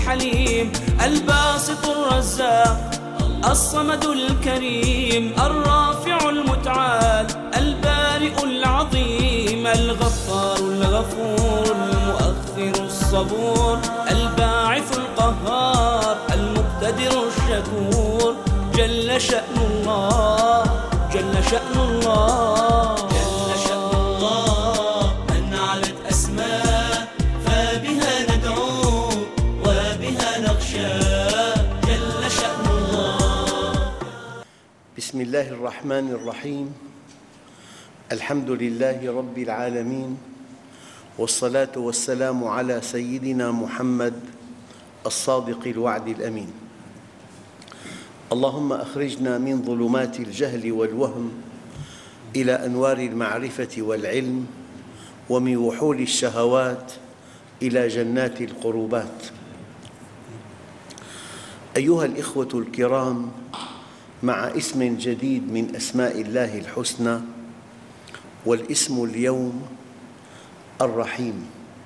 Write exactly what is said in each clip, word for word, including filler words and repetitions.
الحليم، الباسط الرزاق الصمد الكريم، الرافع المتعال البارئ العظيم، الغفار الغفور المؤخر الصبور، الباعث القهار المقتدر الشكور. جل شأن الله، جل شأن الله، جل شأن الله، من علت أسماء فبها ندعو وبها نخشى. جل شأن الله. بسم الله الرحمن الرحيم. الحمد لله رب العالمين، والصلاة والسلام على سيدنا محمد الصادق الوعد الأمين. اللهم أخرجنا من ظلمات الجهل والوهم إلى أنوار المعرفة والعلم، ومن وحول الشهوات إلى جنات القربات. أيها الإخوة الكرام، مع اسم جديد من أسماء الله الحسنى، والاسم اليوم الرحيم.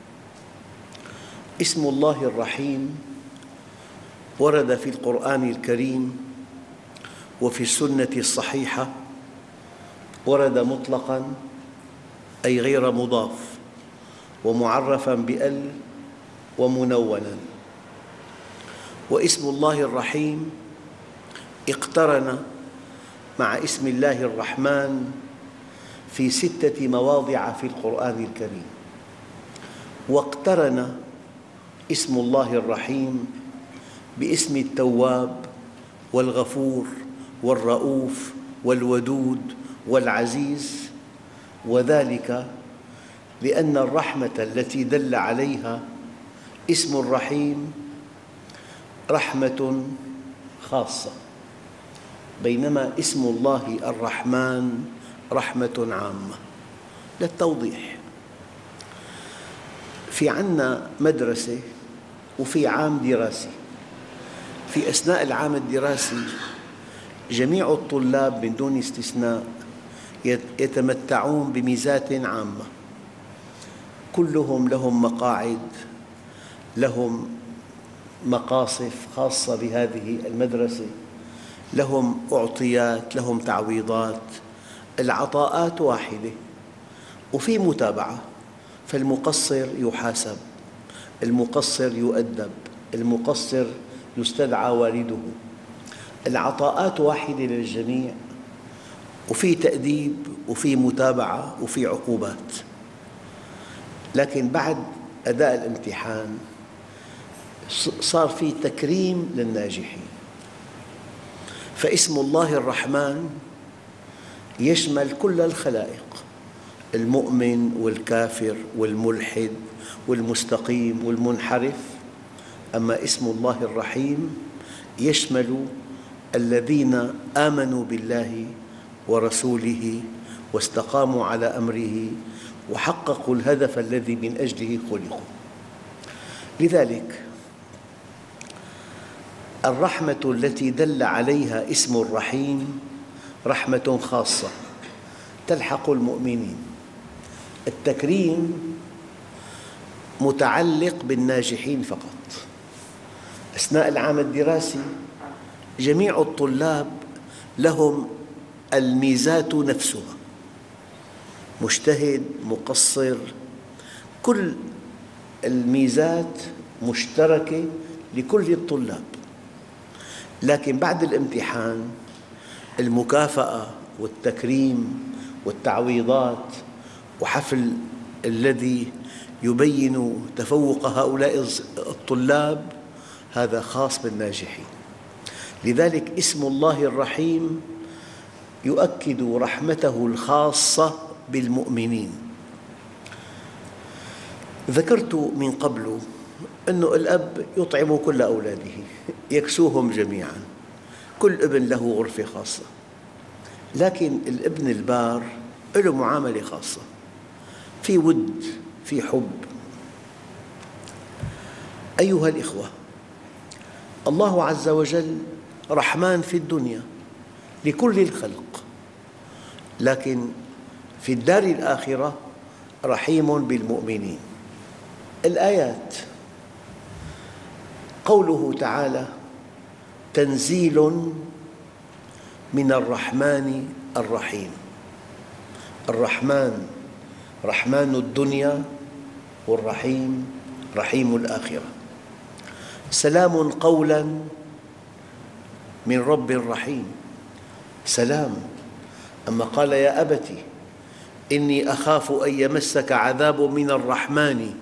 اسم الله الرحيم ورد في القرآن الكريم وفي السنة الصحيحة، ورد مطلقاً أي غير مضاف، ومعرفاً بأل، ومنوناً. واسم الله الرحيم اقترن مع اسم الله الرحمن في ستة مواضع في القرآن الكريم، واقترن اسم الله الرحيم باسم التواب والغفور والرؤوف والودود والعزيز، وذلك لأن الرحمة التي دل عليها اسم الرحيم رحمة خاصة، بينما اسم الله الرحمن رحمة عامة. للتوضيح، في عنا مدرسة وفي عام دراسي. في أثناء العام الدراسي جميع الطلاب من دون استثناء يتمتعون بميزات عامة، كلهم لهم مقاعد، لهم مقاصف خاصة بهذه المدرسة، لهم أعطيات، لهم تعويضات. العطاءات واحدة وفي متابعة، فالمقصر يحاسب، المقصر يؤدب، المقصر يستدعى والده. العطاءات واحدة للجميع، وفي تأديب وفي متابعة وفي عقوبات. لكن بعد أداء الامتحان صار في تكريم للناجحين. فاسم الله الرحمن يشمل كل الخلائق، المؤمن والكافر والملحد والمستقيم والمنحرف. أما اسم الله الرحيم يشمل الذين آمنوا بالله ورسوله واستقاموا على أمره وحققوا الهدف الذي من أجله خلقوا. لذلك الرحمة التي دل عليها اسم الرحيم رحمة خاصة تلحق المؤمنين. التكريم متعلق بالناجحين فقط. أثناء العام الدراسي جميع الطلاب لهم الميزات نفسها، مجتهد، مقصر، كل الميزات مشتركة لكل الطلاب. لكن بعد الامتحان المكافأة والتكريم والتعويضات وحفل الذي يبين تفوق هؤلاء الطلاب هذا خاص بالناجحين. لذلك اسم الله الرحيم يؤكد رحمته الخاصة بالمؤمنين. ذكرت من قبل أن الأب يطعم كل أولاده، يكسوهم جميعاً، كل ابن له غرفة خاصة. لكن الابن البار له معاملة خاصة، في ود، في حب. أيها الإخوة، الله عز وجل رحمن في الدنيا لكل الخلق، لكن في الدار الآخرة رحيم بالمؤمنين. الآيات قوله تعالى: تنزيل من الرحمن الرحيم. الرحمن رحمن الدنيا، والرحيم رحيم الآخرة. سلام قولا من رب رحيم. سلام. أما قال: يا أبت إني أخاف أن يمسك عذاب من الرحمن.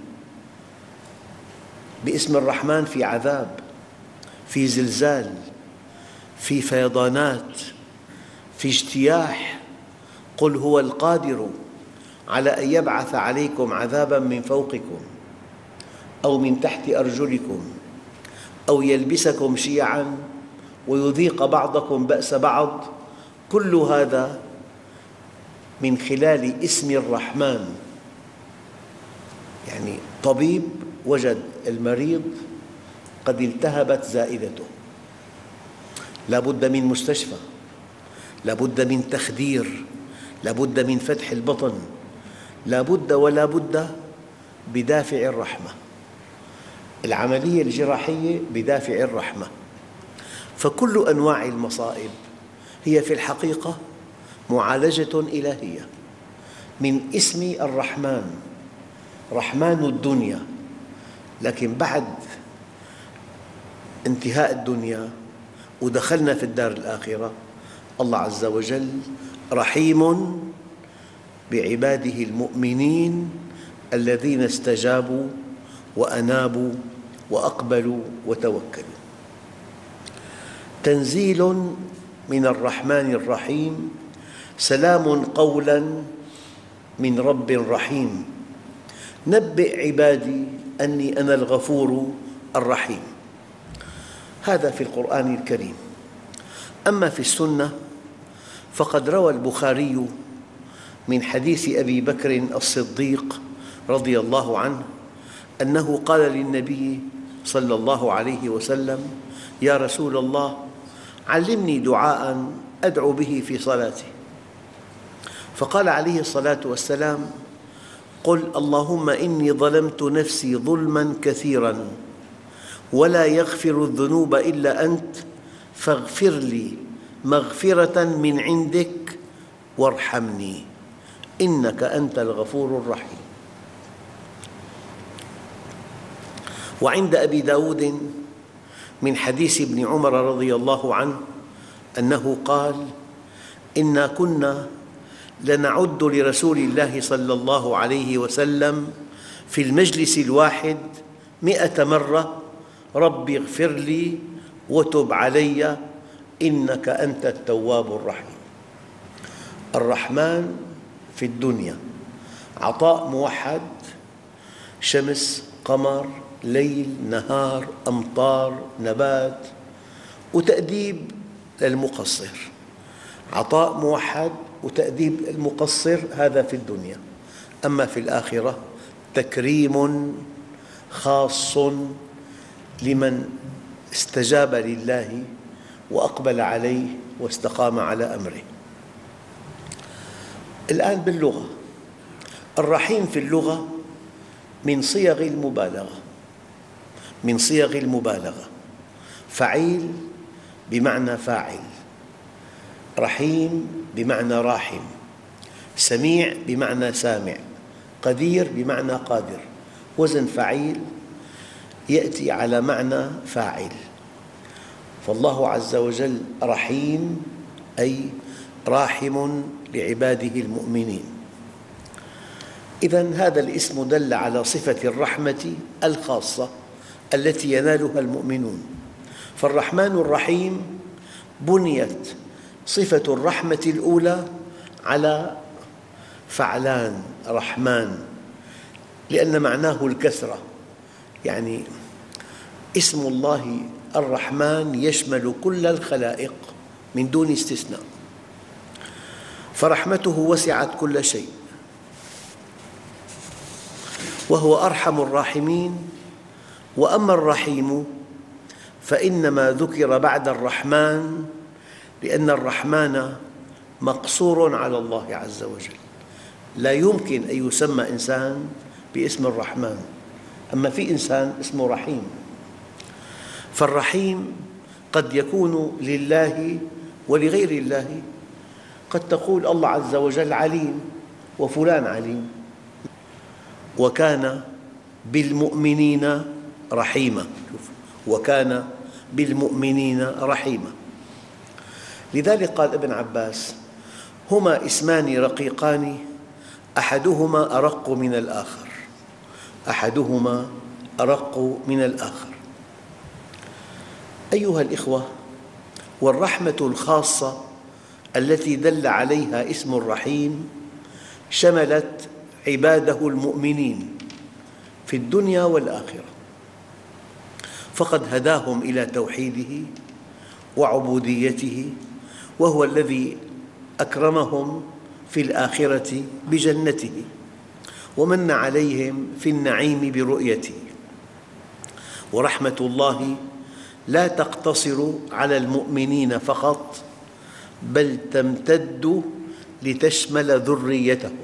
باسم الرحمن في عذاب، في زلزال، في فيضانات، في اجتياح. قل هو القادر على أن يبعث عليكم عذابا من فوقكم أو من تحت أرجلكم أو يلبسكم شيعا ويذيق بعضكم بأس بعض. كل هذا من خلال اسم الرحمن. يعني طبيب وجد المريض قد التهبت زائدته، لا بد من مستشفى، لا بد من تخدير، لا بد من فتح البطن، لا بد ولا بد بدافع الرحمة. العملية الجراحية بدافع الرحمة. فكل أنواع المصائب هي في الحقيقة معالجة إلهية من اسم الرحمن، رحمن الدنيا. لكن بعد انتهاء الدنيا ودخلنا في الدار الآخرة، الله عز وجل رحيم بعباده المؤمنين الذين استجابوا وأنابوا وأقبلوا وتوكلوا. تنزيل من الرحمن الرحيم، سلام قولا من رب رحيم. نبئ عبادي أني أنا الغفور الرحيم. هذا في القرآن الكريم. أما في السنة فقد روى البخاري من حديث أبي بكر الصديق رضي الله عنه أنه قال للنبي صلى الله عليه وسلم: يا رسول الله، علمني دعاء أدعو به في صلاتي. فقال عليه الصلاة والسلام: قل اللهم إني ظلمت نفسي ظلما كثيرا ولا يغفر الذنوب إلا أنت فاغفر لي مغفرة من عندك وارحمني إنك أنت الغفور الرحيم. وعند أبي داود من حديث ابن عمر رضي الله عنه أنه قال: إنا كنا لنعد لرسول الله صلى الله عليه وسلم في المجلس الواحد مئة مرة: رب اغفر لي وتب علي إنك أنت التواب الرحيم. الرحمن في الدنيا عطاء موحد، شمس، قمر، ليل، نهار، أمطار، نبات، وتأديب للمقصر. عطاء موحد وتأديب المقصر، هذا في الدنيا. أما في الآخرة تكريم خاص لمن استجاب لله وأقبل عليه واستقام على أمره. الآن باللغة، الرحيم في اللغة من صيغ المبالغة، من صيغ المبالغة. فعيل بمعنى فاعل، رحيم بمعنى راحم، سميع بمعنى سامع، قدير بمعنى قادر. وزن فعيل يأتي على معنى فاعل. فالله عز وجل رحيم أي راحم لعباده المؤمنين. إذن هذا الاسم دل على صفة الرحمة الخاصة التي ينالها المؤمنون. فالرحمن الرحيم بنيت صفة الرحمة الأولى على فعلان رحمن، لأن معناه الكثرة. يعني اسم الله الرحمن يشمل كل الخلائق من دون استثناء، فرحمته وسعت كل شيء، وهو أرحم الراحمين. وأما الرحيم فإنما ذكر بعد الرحمن لأن الرحمن مقصور على الله عز وجل، لا يمكن أن يسمى إنسان باسم الرحمن. أما في إنسان اسمه رحيم. فالرحيم قد يكون لله ولغير الله. قد تقول الله عز وجل عليم وفلان عليم. وكان بالمؤمنين رحيما، وكان بالمؤمنين رحيما. لذلك قال ابن عباس: هما اسمان رقيقان أحدهما أرق من الآخر، أحدهما أرق من الآخر. أيها الإخوة، والرحمة الخاصة التي دل عليها اسم الرحيم شملت عباده المؤمنين في الدنيا والآخرة، فقد هداهم إلى توحيده وعبوديته، وهو الذي أكرمهم في الآخرة بجنته، ومن عليهم في النعيم برؤيته. ورحمة الله لا تقتصر على المؤمنين فقط، بل تمتد لتشمل ذريتهم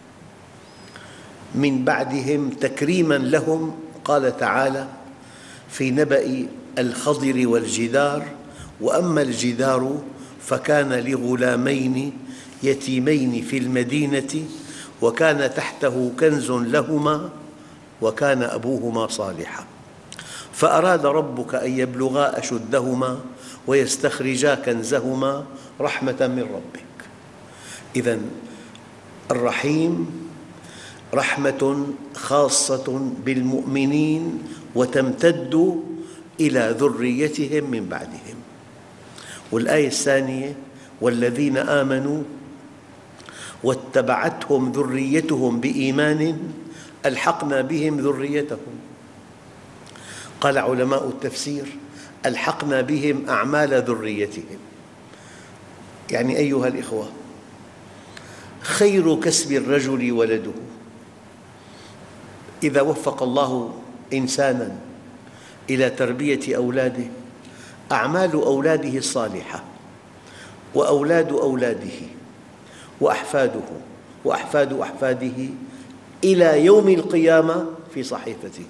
من بعدهم تكريماً لهم. قال تعالى في نبأ الخضر والجدار: وأما الجدار فكان لغلامين يتيمين في المدينة وكان تحته كنز لهما وكان أبوهما صالحا فأراد ربك أن يبلغا أشدهما ويستخرجا كنزهما رحمة من ربك. إذن الرحيم رحمة خاصة بالمؤمنين وتمتد إلى ذريتهم من بعدهم. والآية الثانية: والذين آمنوا واتبعتهم ذريتهم بإيمان ألحقنا بهم ذريتهم. قال علماء التفسير: ألحقنا بهم أعمال ذريتهم. يعني أيها الإخوة، خير كسب الرجل ولده. إذا وفق الله إنساناً إلى تربية أولاده، أعمال أولاده الصالحة وأولاد أولاده وأحفاده وأحفاد أحفاده إلى يوم القيامة في صحيفته.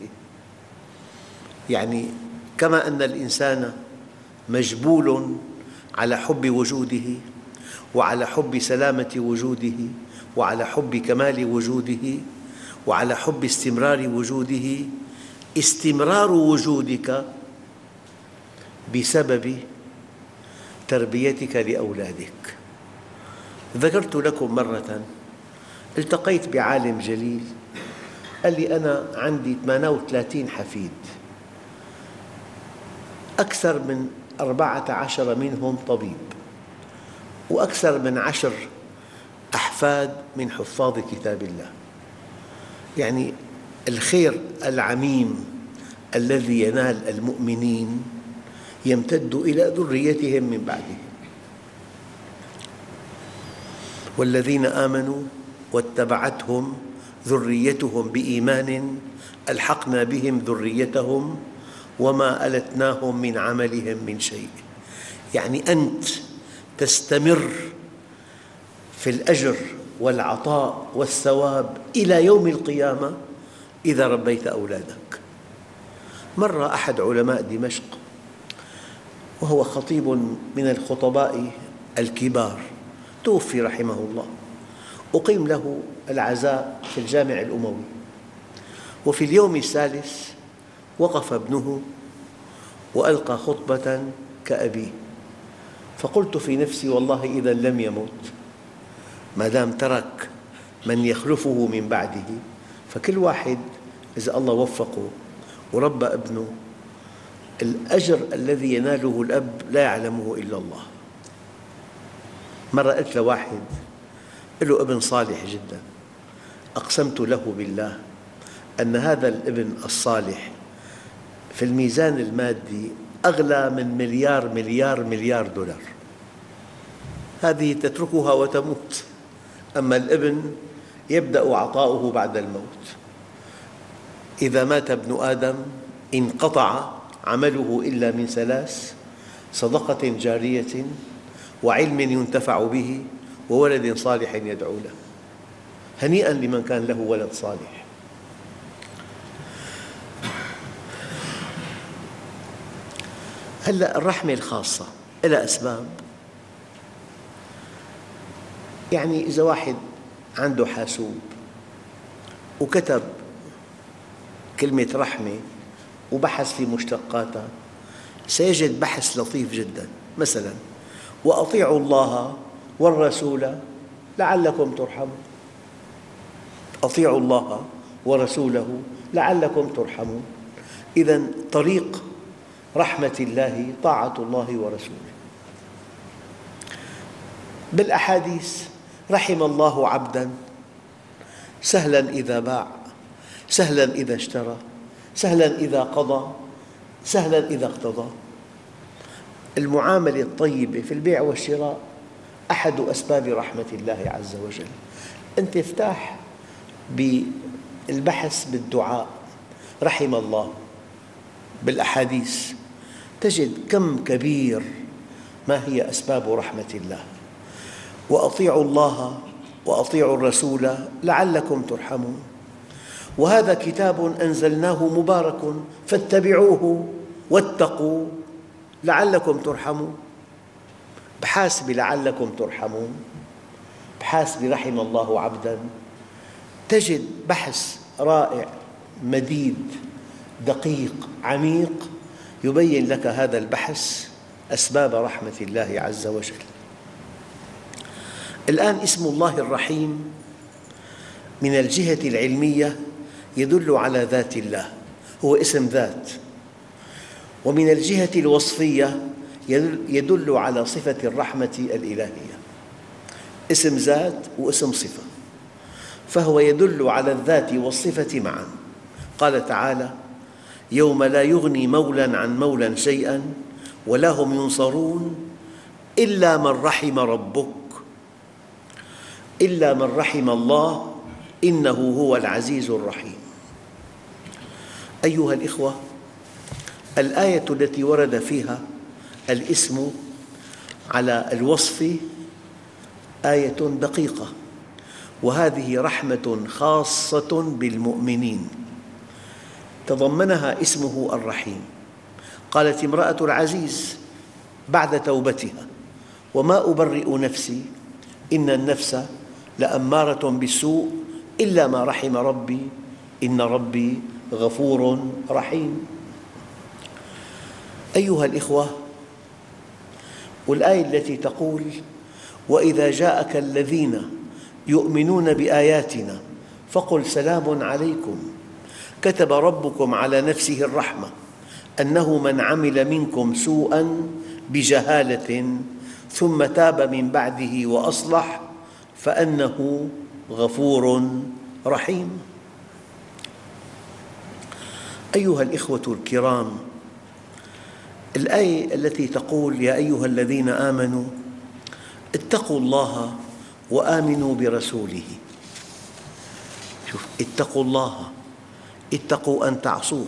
يعني كما أن الإنسان مجبول على حب وجوده وعلى حب سلامة وجوده وعلى حب كمال وجوده وعلى حب استمرار وجوده، استمرار وجودك بسبب تربيتك لأولادك. ذكرت لكم مرة التقيت بعالم جليل قال لي: أنا عندي ثمانية وثلاثين حفيد، أكثر من أربعة عشر منهم طبيب، وأكثر من عشر أحفاد من حفاظ كتاب الله. يعني الخير العميم الذي ينال المؤمنين يمتد إلى ذريتهم من بعدهم. والذين آمنوا واتبعتهم ذريتهم بإيمان ألحقنا بهم ذريتهم وما ألتناهم من عملهم من شيء. يعني أنت تستمر في الأجر والعطاء والثواب إلى يوم القيامة إذا ربيت أولادك. مر أحد علماء دمشق وهو خطيب من الخطباء الكبار، توفي رحمه الله، أقيم له العزاء في الجامع الأموي، وفي اليوم الثالث وقف ابنه وألقى خطبة كأبيه، فقلت في نفسي: والله إذا لم يمت، ما دام ترك من يخلفه من بعده، فكل واحد إذا الله وفقه وربى ابنه الأجر الذي يناله الأب لا يعلمه إلا الله. مرة قلت لواحد له ابن صالح جدا، أقسمت له بالله أن هذا الابن الصالح في الميزان المادي أغلى من مليار مليار مليار دولار. هذه تتركها وتموت، أما الابن يبدأ عطاؤه بعد الموت. إذا مات ابن آدم انقطع عمله إلا من ثلاث: صدقة جارية وعلم ينتفع به وولد صالح يدعو له. هنيئاً لمن كان له ولد صالح. هلأ الرحمة الخاصة لها أسباب. يعني إذا واحد عنده حاسوب وكتب كلمة رحمة وبحث في مشتقاتها سيجد بحث لطيف جدا، مثلا وأطيعوا الله والرسول لعلكم ترحمون. أطيعوا الله ورسوله لعلكم ترحمون. إذن طريق رحمة الله طاعة الله ورسوله. بالأحاديث رحم الله عبدا سهلا إذا باع، سهلا إذا اشترى، سهلا إذا قضى، سهلا إذا اقتضى. المعاملة الطيبة في البيع والشراء أحد أسباب رحمة الله عز وجل. أنت افتح بالبحث بالدعاء رحم الله بالأحاديث تجد كم كبير ما هي أسباب رحمة الله. وأطيعوا الله وأطيعوا الرسول لعلكم ترحمون. وهذا كتاب أنزلناه مبارك فاتبعوه واتقوا لعلكم ترحمون. بحاسب لعلكم ترحمون، بحاسب رحم الله عبدا، تجد بحث رائع مديد دقيق عميق يبين لك هذا البحث أسباب رحمة الله عز وجل. الآن اسم الله الرحيم من الجهة العلمية يدل على ذات الله، هو اسم ذات، ومن الجهة الوصفية يدل على صفة الرحمة الإلهية. اسم ذات واسم صفة، فهو يدل على الذات والصفة معا. قال تعالى: يوم لا يغني مولى عن مولى شيئا ولا هم ينصرون إلا من رحم ربك، إلا من رحم الله إنه هو العزيز الرحيم. أيها الإخوة، الآية التي ورد فيها الاسم على الوصف آية دقيقة، وهذه رحمة خاصة بالمؤمنين تضمنها اسمه الرحيم. قالت امرأة العزيز بعد توبتها: وما أبرئ نفسي إن النفس لأمارة بالسوء إلا ما رحم ربي إن ربي غفور رحيم. أيها الإخوة، والآية التي تقول: وإذا جاءك الذين يؤمنون بآياتنا فقل سلام عليكم كتب ربكم على نفسه الرحمة أنه من عمل منكم سوءا بجهالة ثم تاب من بعده وأصلح فأنه غفور رحيم. أيها الإخوة الكرام، الآية التي تقول: يا أيها الذين آمنوا اتقوا الله وآمنوا برسوله. شوف، اتقوا الله، اتقوا أن تعصوه،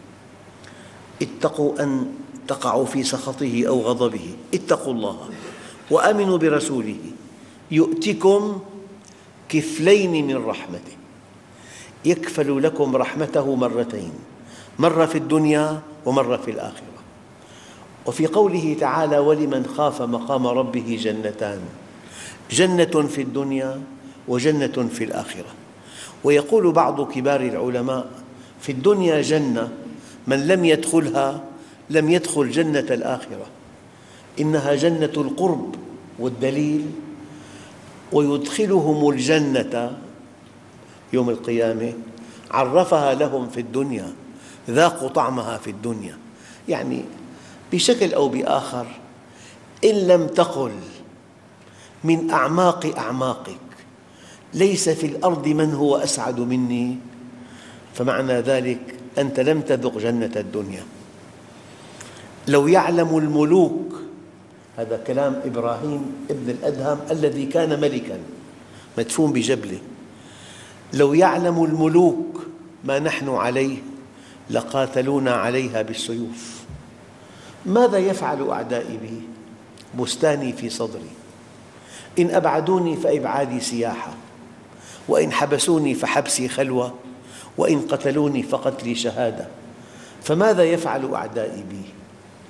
اتقوا أن تقعوا في سخطه أو غضبه، اتقوا الله وآمنوا برسوله يؤتكم كفلين من رحمته، يكفل لكم رحمته مرتين، مرة في الدنيا ومرة في الآخرة. وفي قوله تعالى: ولمن خاف مقام ربه جنتان، جنة في الدنيا وجنة في الآخرة. ويقول بعض كبار العلماء: في الدنيا جنة من لم يدخلها لم يدخل جنة الآخرة، إنها جنة القرب والدليل، ويدخلهم الجنة يوم القيامة عرفها لهم في الدنيا، ذاقوا طعمها في الدنيا. يعني بشكل أو بآخر إن لم تقل من أعماق أعماقك ليس في الأرض من هو أسعد مني، فمعنى ذلك أنت لم تذق جنة الدنيا. لو يعلم الملوك، هذا كلام إبراهيم ابن الأدهم الذي كان ملكاً مدفون بجبله، لو يعلم الملوك ما نحن عليه لقاتلونا عليها بالسيوف. ماذا يفعل أعدائي بي؟ بستاني في صدري، إن أبعدوني فإبعادي سياحة، وإن حبسوني فحبسي خلوة، وإن قتلوني فقتلي شهادة. فماذا يفعل أعدائي بي؟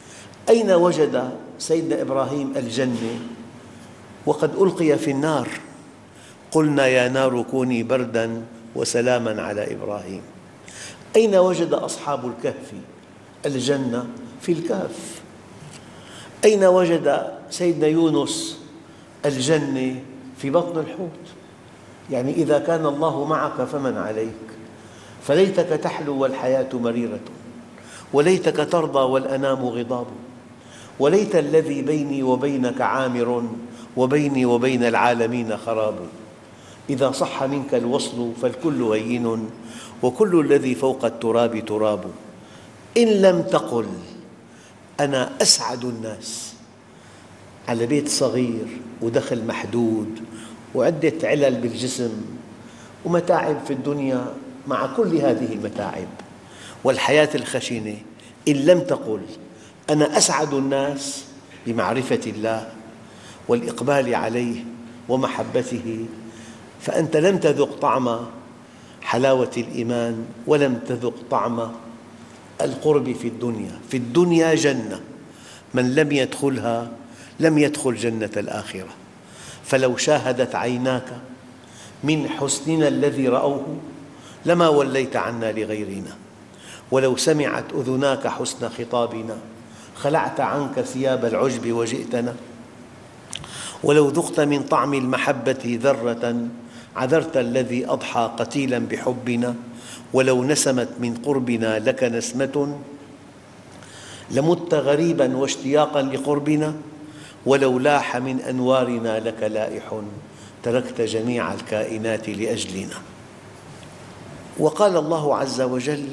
أين وجد سيدنا إبراهيم الجنة وقد ألقي في النار؟ قلنا يا نار كوني بردا وسلاما على إبراهيم. أين وجد أصحاب الكهف الجنة؟ في الكهف. أين وجد سيدنا يونس الجنة؟ في بطن الحوت. يعني إذا كان الله معك فمن عليك؟ فليتك تحلو والحياة مريرة، وليتك ترضى والأنام غضاب، وليت الذي بيني وبينك عامر، وبيني وبين العالمين خراب. إذا صح منك الوصل فالكل هين، وكل الذي فوق التراب تراب. إن لم تقل أنا أسعد الناس، على بيت صغير ودخل محدود وعدة علل بالجسم ومتاعب في الدنيا مع كل هذه المتاعب والحياة الخشنة، إن لم تقل أنا أسعد الناس بمعرفة الله والإقبال عليه ومحبته، فأنت لم تذق طعم حلاوة الإيمان ولم تذق طعم القرب في الدنيا. في الدنيا جنة، من لم يدخلها لم يدخل جنة الآخرة. فلو شاهدت عيناك من حسننا الذي رأوه لما وليت عنا لغيرنا، ولو سمعت أذناك حسن خطابنا خلعت عنك ثياب العجب وجئتنا، ولو ذقت من طعم المحبة ذرة عذرت الذي أضحى قتيلا بحبنا، ولو نسمت من قربنا لك نسمة لمت غريبا واشتياقا لقربنا، ولو لاح من أنوارنا لك لائح تركت جميع الكائنات لأجلنا. وقال الله عز وجل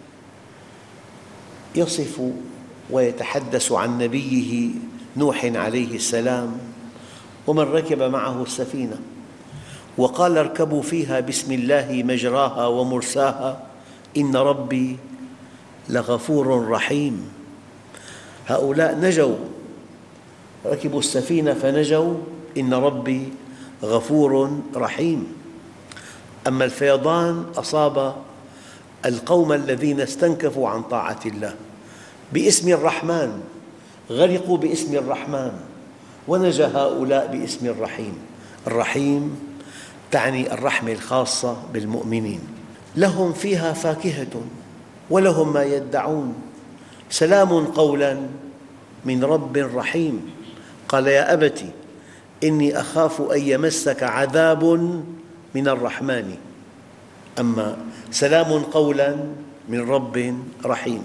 يصف ويتحدث عن نبيه نوح عليه السلام ومن ركب معه السفينة، وقال اركبوا فيها بسم الله مجراها ومرساها إن ربي لغفور رحيم. هؤلاء نجوا، ركبوا السفينة فنجوا، إن ربي غفور رحيم. أما الفيضان أصاب القوم الذين استنكفوا عن طاعة الله باسم الرحمن، غرقوا باسم الرحمن، ونجا هؤلاء باسم الرحيم. الرحيم تعني الرحمة الخاصة بالمؤمنين. لهم فيها فاكهة ولهم ما يدعون، سلام قولا من رب رحيم. قال يا أبت إني أخاف أن يمسك عذاب من الرحمن، أما سلام قولا من رب رحيم.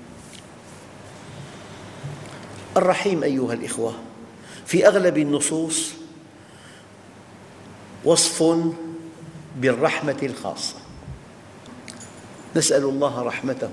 الرحيم أيها الإخوة في أغلب النصوص وصف بالرحمة الخاصة، نسأل الله رحمته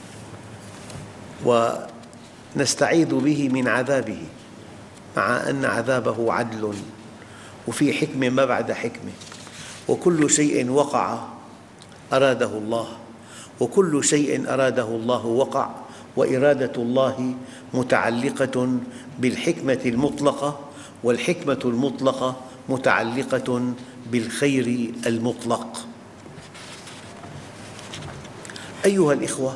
ونستعيذ به من عذابه، مع أن عذابه عدل وفي حكمة ما بعد حكمة، وكل شيء وقع أراده الله، وكل شيء أراده الله وقع، وإرادة الله متعلقة بالحكمة المطلقة، والحكمة المطلقة متعلقة بالخير المطلق. أيها الإخوة،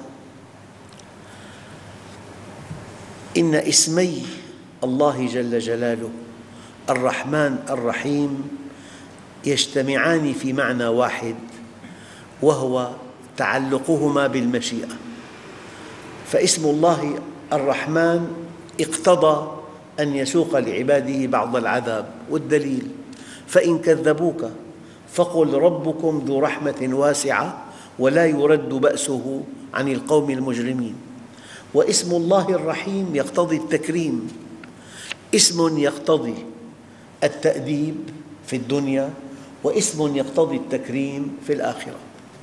إن اسمي الله جل جلاله الرحمن الرحيم يجتمعان في معنى واحد، وهو تعلقهما بالمشيئة. فاسم الله الرحمن اقتضى أن يسوق لعباده بعض العذاب، والدليل فإن كذبوك فقل ربكم ذو رحمة واسعة ولا يرد بأسه عن القوم المجرمين. واسم الله الرحيم يقتضي التكريم، اسم يقتضي التأديب في الدنيا، واسم يقتضي التكريم في الآخرة.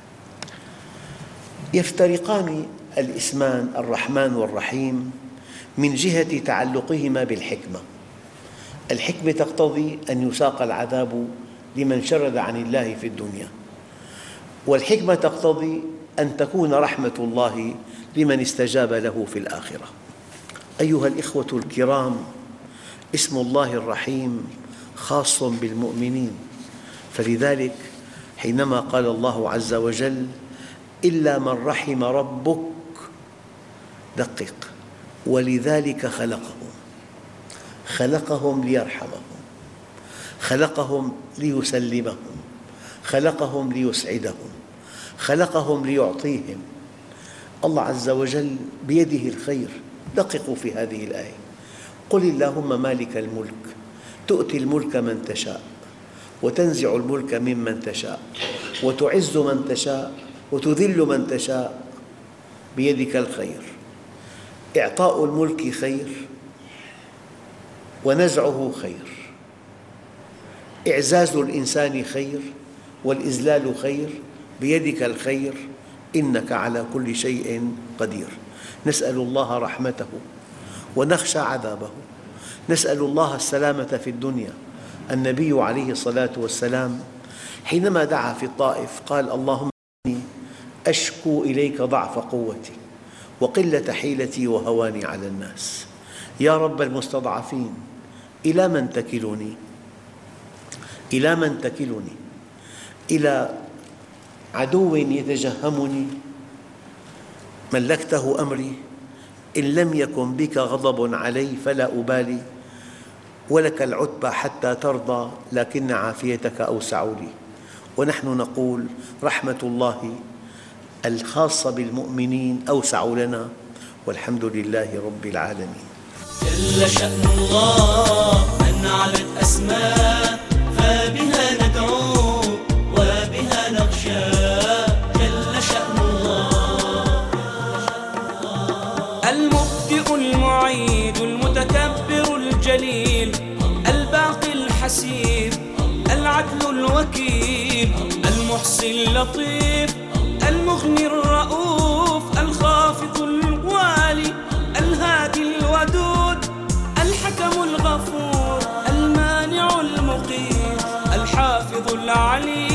يفترقان الاسمان الرحمن والرحيم من جهة تعلقهما بالحكمة. الحكمة تقتضي أن يساق العذاب لمن شرد عن الله في الدنيا، والحكمة تقتضي أن تكون رحمة الله لمن استجاب له في الآخرة. أيها الإخوة الكرام، اسم الله الرحيم خاص بالمؤمنين، فلذلك حينما قال الله عز وجل إلا من رحم ربك، دقق، ولذلك خلقهم خلقهم ليرحمهم، خلقهم ليسلمهم، خلقهم ليسعدهم، خلقهم ليعطيهم. الله عز وجل بيده الخير. دققوا في هذه الآية: قل اللهم مالك الملك تؤتي الملك من تشاء وتنزع الملك ممن تشاء وتعز من تشاء وتذل من تشاء بيدك الخير. إعطاء الملك خير ونزعه خير، إعزاز الإنسان خير والإذلال خير، بيدك الخير، إنك على كل شيء قدير. نسأل الله رحمته ونخشى عذابه، نسأل الله السلامة في الدنيا. النبي عليه الصلاة والسلام حينما دعا في الطائف قال: اللهم إني أشكو إليك ضعف قوتي وقلة حيلتي وهواني على الناس. يا رب المستضعفين، إلى من تكلني؟ إلى من تكلني؟ إلى عدو يتجهمني؟ ملكته أمري، إن لم يكن بك غضب علي فلا أبالي، ولك العتبى حتى ترضى، لكن عافيتك أوسع لي. ونحن نقول: رحمة الله الخاصة بالمؤمنين أوسع لنا، والحمد لله رب العالمين. جل شأن الله من علت أسماء، فبها ندعو وبها نخشى. جل شأن الله المبدئ المعيد المتكبر الجليل الباقي الحسيب العدل الوكيل المحصي اللطيف المغني الرؤوف الخافض الوالي الهادي الودود الحكم الغفور المانع المقيت الحافظ العليم